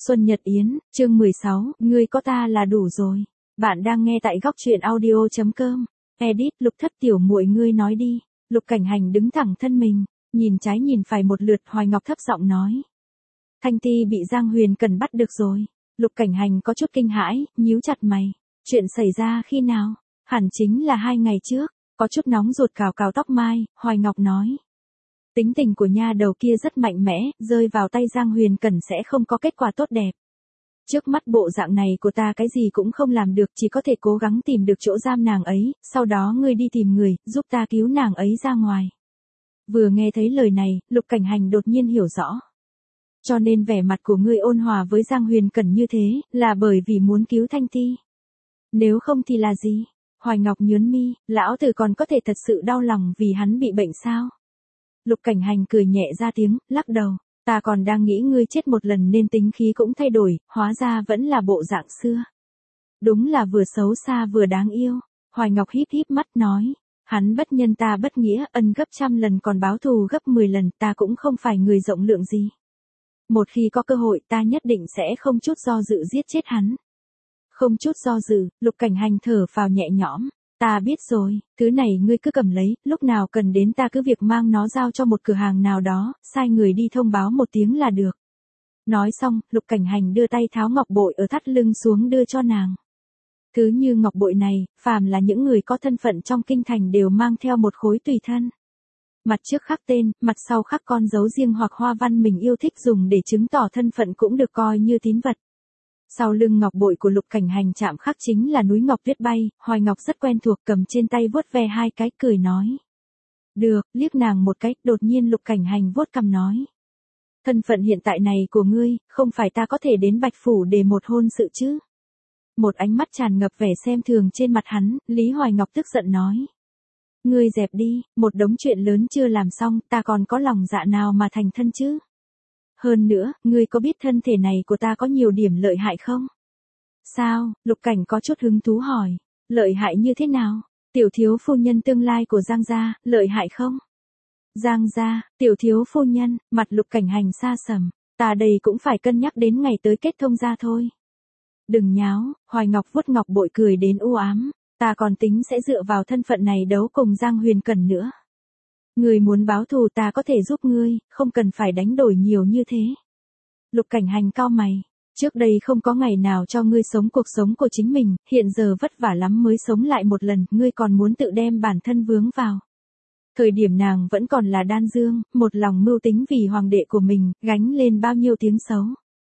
Xuân Nhật Yến, chương 16, ngươi có ta là đủ rồi. Bạn đang nghe tại góc truyện audio.com. Edit, Lục Thất tiểu muội ngươi nói đi. Lục Cảnh Hành đứng thẳng thân mình, nhìn trái nhìn phải một lượt, Hoài Ngọc thấp giọng nói. Thanh Ti bị Giang Huyền Cần bắt được rồi. Lục Cảnh Hành có chút kinh hãi, nhíu chặt mày. Chuyện xảy ra khi nào? Hẳn chính là 2 ngày trước. Có chút nóng ruột cào cào tóc mai, Hoài Ngọc nói. Tính tình của nha đầu kia rất mạnh mẽ, rơi vào tay Giang Huyền Cần sẽ không có kết quả tốt đẹp. Trước mắt bộ dạng này của ta cái gì cũng không làm được, chỉ có thể cố gắng tìm được chỗ giam nàng ấy, sau đó ngươi đi tìm người, giúp ta cứu nàng ấy ra ngoài. Vừa nghe thấy lời này, Lục Cảnh Hành đột nhiên hiểu rõ. Cho nên vẻ mặt của ngươi ôn hòa với Giang Huyền Cần như thế, là bởi vì muốn cứu Thanh Ti. Nếu không thì là gì? Hoài Ngọc nhướng mi, lão tử còn có thể thật sự đau lòng vì hắn bị bệnh sao? Lục Cảnh Hành cười nhẹ ra tiếng, lắc đầu. Ta còn đang nghĩ ngươi chết một lần nên tính khí cũng thay đổi, hóa ra vẫn là bộ dạng xưa. Đúng là vừa xấu xa vừa đáng yêu. Hoài Ngọc híp híp mắt nói. Hắn bất nhân ta bất nghĩa, ân gấp 100 lần còn báo thù gấp 10 lần, ta cũng không phải người rộng lượng gì. Một khi có cơ hội ta nhất định sẽ không chút do dự giết chết hắn. Không chút do dự, Lục Cảnh Hành thở phào nhẹ nhõm. Ta biết rồi, thứ này ngươi cứ cầm lấy, lúc nào cần đến ta cứ việc mang nó giao cho một cửa hàng nào đó, sai người đi thông báo một tiếng là được. Nói xong, Lục Cảnh Hành đưa tay tháo ngọc bội ở thắt lưng xuống đưa cho nàng. Thứ như ngọc bội này, phàm là những người có thân phận trong kinh thành đều mang theo một khối tùy thân. Mặt trước khắc tên, mặt sau khắc con dấu riêng hoặc hoa văn mình yêu thích dùng để chứng tỏ thân phận cũng được coi như tín vật. Sau lưng ngọc bội của Lục Cảnh Hành chạm khắc chính là núi ngọc tuyết bay, Hoài Ngọc rất quen thuộc, cầm trên tay vuốt ve 2 cái cười nói. Được, liếc nàng một cái, đột nhiên Lục Cảnh Hành vuốt cằm nói. Thân phận hiện tại này của ngươi, không phải ta có thể đến Bạch Phủ để một hôn sự chứ? Một ánh mắt tràn ngập vẻ xem thường trên mặt hắn, Lý Hoài Ngọc tức giận nói. Ngươi dẹp đi, một đống chuyện lớn chưa làm xong, ta còn có lòng dạ nào mà thành thân chứ? Hơn nữa, ngươi có biết thân thể này của ta có nhiều điểm lợi hại không? Sao? Lục Cảnh có chút hứng thú hỏi. Lợi hại như thế nào? Tiểu thiếu phu nhân tương lai của Giang gia, lợi hại không? Giang gia, tiểu thiếu phu nhân, mặt Lục Cảnh Hành xa sầm. Ta đây cũng phải cân nhắc đến ngày tới kết thông gia thôi. Đừng nháo, Hoài Ngọc vuốt ngọc bội cười đến u ám. Ta còn tính sẽ dựa vào thân phận này đấu cùng Giang Huyền Cần nữa. Ngươi muốn báo thù ta có thể giúp ngươi, không cần phải đánh đổi nhiều như thế. Lục Cảnh Hành cau mày. Trước đây không có ngày nào cho ngươi sống cuộc sống của chính mình, hiện giờ vất vả lắm mới sống lại một lần, ngươi còn muốn tự đem bản thân vướng vào. Thời điểm nàng vẫn còn là đan dương, một lòng mưu tính vì hoàng đệ của mình, gánh lên bao nhiêu tiếng xấu.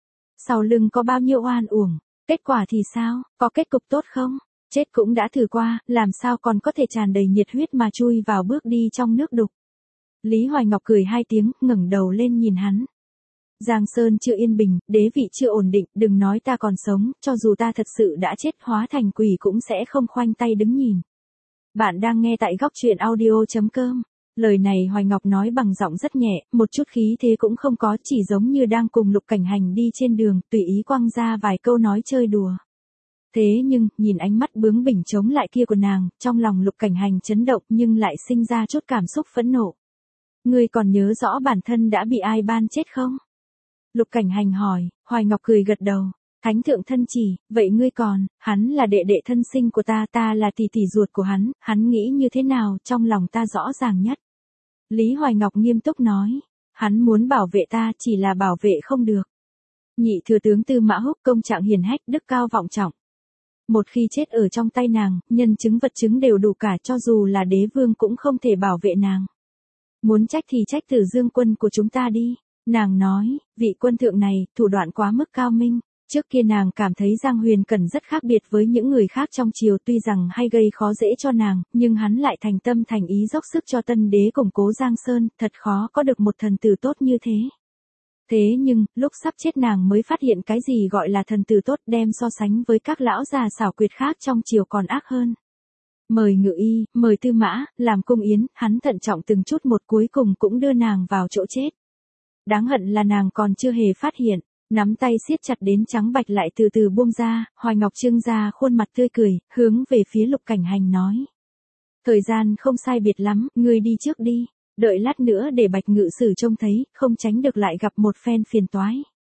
Sau lưng có bao nhiêu oan uổng, kết quả thì sao, có kết cục tốt không? Chết cũng đã thử qua, làm sao còn có thể tràn đầy nhiệt huyết mà chui vào bước đi trong nước đục. Lý Hoài Ngọc cười 2 tiếng, ngẩng đầu lên nhìn hắn. Giang Sơn chưa yên bình, đế vị chưa ổn định, đừng nói ta còn sống, cho dù ta thật sự đã chết hóa thành quỷ cũng sẽ không khoanh tay đứng nhìn. Bạn đang nghe tại góc truyện audio.com. Lời này Hoài Ngọc nói bằng giọng rất nhẹ, một chút khí thế cũng không có, chỉ giống như đang cùng Lục Cảnh Hành đi trên đường, tùy ý quăng ra vài câu nói chơi đùa. Thế nhưng, nhìn ánh mắt bướng bỉnh chống lại kia của nàng, trong lòng Lục Cảnh Hành chấn động nhưng lại sinh ra chút cảm xúc phẫn nộ. Ngươi còn nhớ rõ bản thân đã bị ai ban chết không? Lục Cảnh Hành hỏi, Hoài Ngọc cười gật đầu. Thánh thượng thân chỉ, vậy ngươi còn, hắn là đệ đệ thân sinh của ta, ta là tỷ tỷ ruột của hắn nghĩ như thế nào trong lòng ta rõ ràng nhất. Lý Hoài Ngọc nghiêm túc nói, hắn muốn bảo vệ ta chỉ là bảo vệ không được. Nhị thừa tướng Tư Mã Húc công trạng hiền hách đức cao vọng trọng. Một khi chết ở trong tay nàng, nhân chứng vật chứng đều đủ cả, cho dù là đế vương cũng không thể bảo vệ nàng. Muốn trách thì trách Tử Dương quân của chúng ta đi. Nàng nói, vị quân thượng này, thủ đoạn quá mức cao minh. Trước kia nàng cảm thấy Giang Huyền Cần rất khác biệt với những người khác trong triều, tuy rằng hay gây khó dễ cho nàng, nhưng hắn lại thành tâm thành ý dốc sức cho tân đế củng cố Giang Sơn, thật khó có được một thần tử tốt như thế. Thế nhưng, lúc sắp chết nàng mới phát hiện cái gì gọi là thần tử tốt, đem so sánh với các lão già xảo quyệt khác trong triều còn ác hơn. Mời Ngự Y, mời Tư Mã, làm cung yến, hắn thận trọng từng chút một cuối cùng cũng đưa nàng vào chỗ chết. Đáng hận là nàng còn chưa hề phát hiện, nắm tay siết chặt đến trắng bạch lại từ từ buông ra, Hoài Ngọc trưng ra khuôn mặt tươi cười, hướng về phía Lục Cảnh Hành nói. Thời gian không sai biệt lắm, ngươi đi trước đi, đợi lát nữa để Bạch Ngự Sử trông thấy, không tránh được lại gặp một phen phiền toái.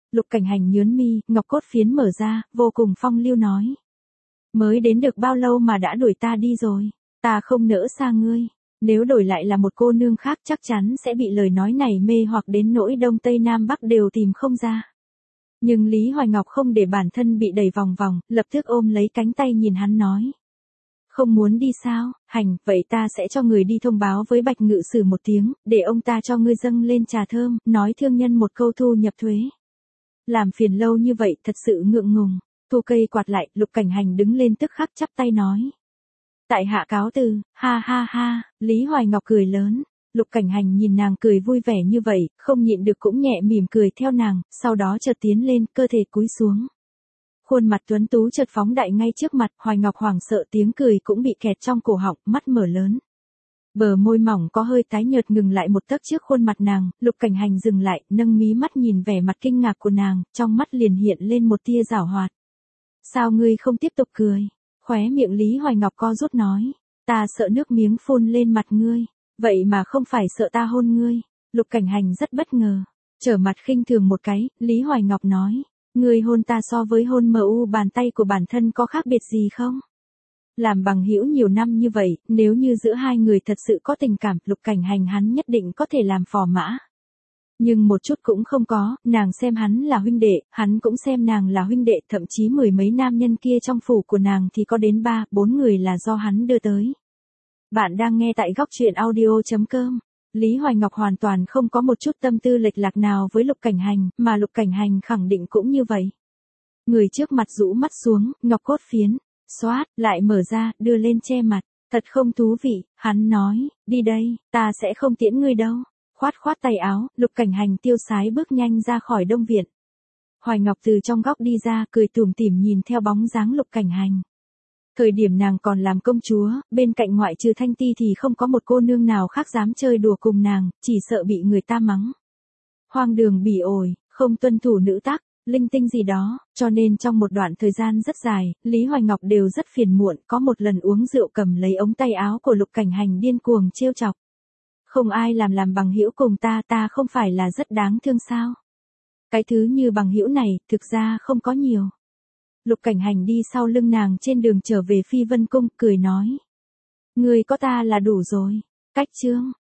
Lục Cảnh Hành nhướng mi, ngọc cốt phiến mở ra, vô cùng phong lưu nói. Mới đến được bao lâu mà đã đuổi ta đi rồi, ta không nỡ xa ngươi. Nếu đổi lại là một cô nương khác chắc chắn sẽ bị lời nói này mê hoặc đến nỗi đông tây nam bắc đều tìm không ra. Nhưng Lý Hoài Ngọc không để bản thân bị đẩy vòng vòng, lập tức ôm lấy cánh tay nhìn hắn nói. Không muốn đi sao, Hành, vậy ta sẽ cho người đi thông báo với Bạch Ngự Sử một tiếng, để ông ta cho ngươi dâng lên trà thơm, nói thương nhân một câu thu nhập thuế. Làm phiền lâu như vậy thật sự ngượng ngùng. Thu cây quạt lại, Lục Cảnh Hành đứng lên tức khắc chắp tay nói. Tại hạ cáo từ, ha ha ha, Lý Hoài Ngọc cười lớn. Lục Cảnh Hành nhìn nàng cười vui vẻ như vậy, không nhịn được cũng nhẹ mỉm cười theo nàng, sau đó chợt tiến lên, cơ thể cúi xuống. Khuôn mặt tuấn tú chợt phóng đại ngay trước mặt, Hoài Ngọc hoảng sợ tiếng cười cũng bị kẹt trong cổ họng, mắt mở lớn. Bờ môi mỏng có hơi tái nhợt ngừng lại một tấc trước khuôn mặt nàng, Lục Cảnh Hành dừng lại, nâng mí mắt nhìn vẻ mặt kinh ngạc của nàng, trong mắt liền hiện lên một tia giảo hoạt. Sao ngươi không tiếp tục cười? Khóe miệng Lý Hoài Ngọc co rút nói. Ta sợ nước miếng phun lên mặt ngươi, vậy mà không phải sợ ta hôn ngươi. Lục Cảnh Hành rất bất ngờ, trở mặt khinh thường một cái, Lý Hoài Ngọc nói. Ngươi hôn ta so với hôn mu bàn tay của bản thân có khác biệt gì không? Làm bằng hữu nhiều năm như vậy, nếu như giữa hai người thật sự có tình cảm, Lục Cảnh Hành hắn nhất định có thể làm phò mã. Nhưng một chút cũng không có, nàng xem hắn là huynh đệ, hắn cũng xem nàng là huynh đệ, thậm chí mười mấy nam nhân kia trong phủ của nàng thì có đến 3-4 người là do hắn đưa tới. Bạn đang nghe tại góc truyện audio.com. Lý Hoài Ngọc hoàn toàn không có một chút tâm tư lệch lạc nào với Lục Cảnh Hành, mà Lục Cảnh Hành khẳng định cũng như vậy. Người trước mặt rũ mắt xuống, ngọc cốt phiến, xoát, lại mở ra, đưa lên che mặt. Thật không thú vị, hắn nói, đi đây, ta sẽ không tiễn ngươi đâu. Khoát khoát tay áo, Lục Cảnh Hành tiêu sái bước nhanh ra khỏi đông viện. Hoài Ngọc từ trong góc đi ra, cười tủm tỉm nhìn theo bóng dáng Lục Cảnh Hành. Thời điểm nàng còn làm công chúa, bên cạnh ngoại trừ Thanh Ti thì không có một cô nương nào khác dám chơi đùa cùng nàng, chỉ sợ bị người ta mắng. Hoang đường bỉ ổi, không tuân thủ nữ tắc, linh tinh gì đó, cho nên trong một đoạn thời gian rất dài, Lý Hoài Ngọc đều rất phiền muộn, có một lần uống rượu cầm lấy ống tay áo của Lục Cảnh Hành điên cuồng trêu chọc. Không ai làm bằng hữu cùng ta không phải là rất đáng thương sao? Cái thứ như bằng hữu này, thực ra không có nhiều. Lục Cảnh Hành đi sau lưng nàng trên đường trở về Phi Vân Cung, cười nói. Ngươi có ta là đủ rồi. Cách chương.